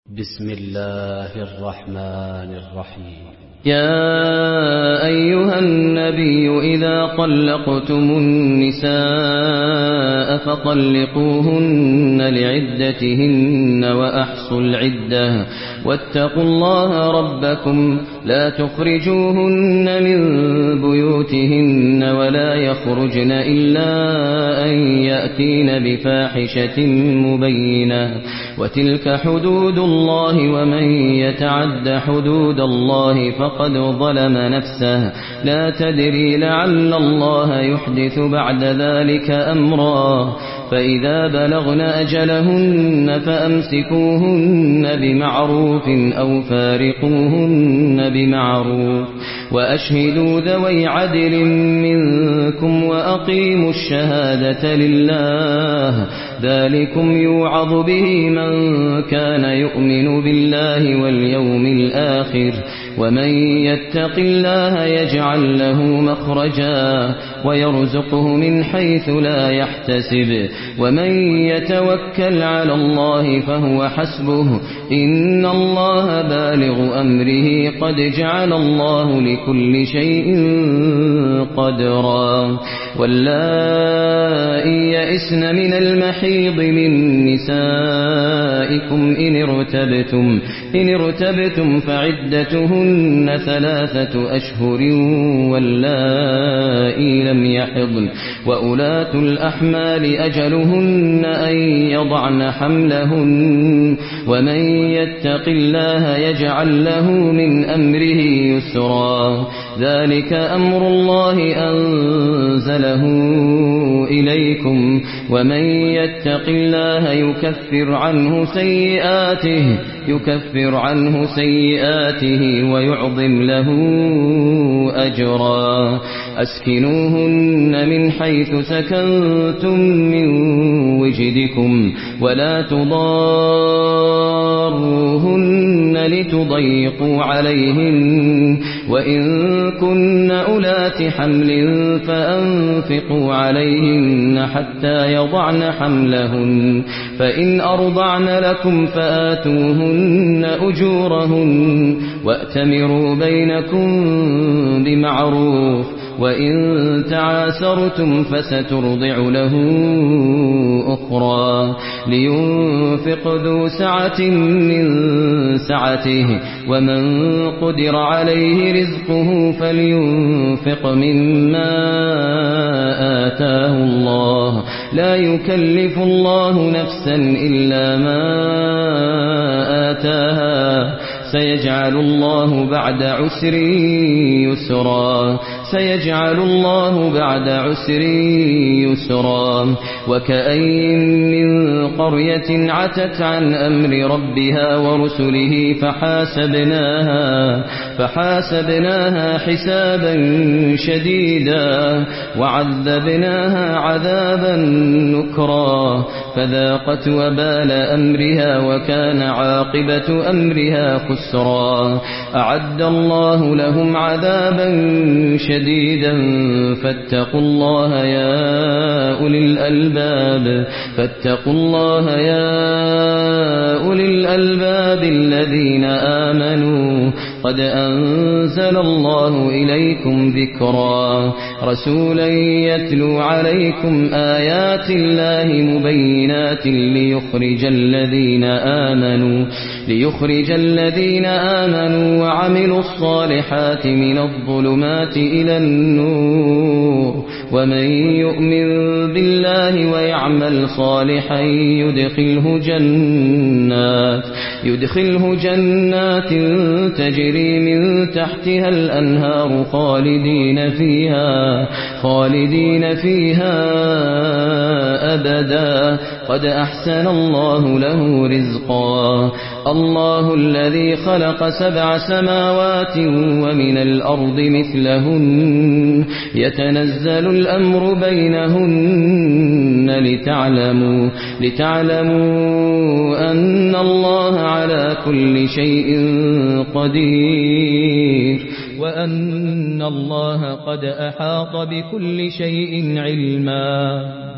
بسم الله الرحمن الرحيم. يا أيها النبي إذا طلقتم النساء فطلقوهن لعدتهن وأحصوا العدة واتقوا الله ربكم لا تخرجوهن من بيوتهن ولا يخرجن إلا أن يأتين بفاحشة مبينة وتلك حدود الله ومن يتعد حدود الله فقد ظلم نفسه لا تدري لعل الله يحدث بعد ذلك أمرا فإذا بلغن أجلهن فأمسكوهن بمعروف أو فارقوهن بمعروف وأشهدوا ذوي عدل منكم وأقيموا الشهادة لله ذلكم يوعظ به من كان يؤمن بالله واليوم الآخر ومن يتق الله يجعل له مخرجا ويرزقه من حيث لا يحتسب ومن يتوكل على الله فهو حسبه إن الله بالغ أمره قد جعل الله لكل شيء قدرا واللائي يئسن من المحيض من نسائكم إن ارتبتم فعدتهن 3 أشهر واللائي لم يحضن وأولاة الأحمال أجلهن أن يضعن حملهن ومن يتق الله يجعل له من أمره يسرا ذلك أمر الله أنزله إليكم ومن يتق الله يكفر عنه سيئاته ويعظم له أجرا أسكنوهن من حيث سكنتم من وجدكم ولا تضاروهن لتضيقوا عليهن وإن كن أولات حمل فأنفقوا عليهن حتى يضعن حملهن فإن أرضعن لكم فآتوهن أجورهن وأتمروا بينكم بمعروف وإن تعاسرتم فسترضع له أخرى لينفق ذو سعة من سعته ومن قدر عليه رزقه فلينفق مما آتاه الله لا يكلف الله نفسا إلا ما آتاها سيجعل الله بعد عسر يسرا وكأين من قرية عتت عن أمر ربها ورسله فحاسبناها حسابا شديدا وعذبناها عذابا نكرا فذاقت وبال أمرها وكان عاقبة أمرها خسرا أعد الله لهم عذابا شديدا فاتقوا الله يا أولي الألباب الذين آمنوا قد أنزل الله إليكم ذكرا رسولا يتلو عليكم آيات الله مبينات ليخرج الذين آمنوا وعملوا الصالحات من الظلمات إلى النور ومن يؤمن بالله ويعمل صالحا يدخله جنات تجري من تحتها الأنهار خالدين فيها أبدا قد أحسن الله له رزقا الله الذي خلق 7 سماوات ومن الأرض مثلهن يتنزل الأمر بينهن لتعلموا أن الله على كل شيء قدير وأن الله قد أحاط بكل شيء علما.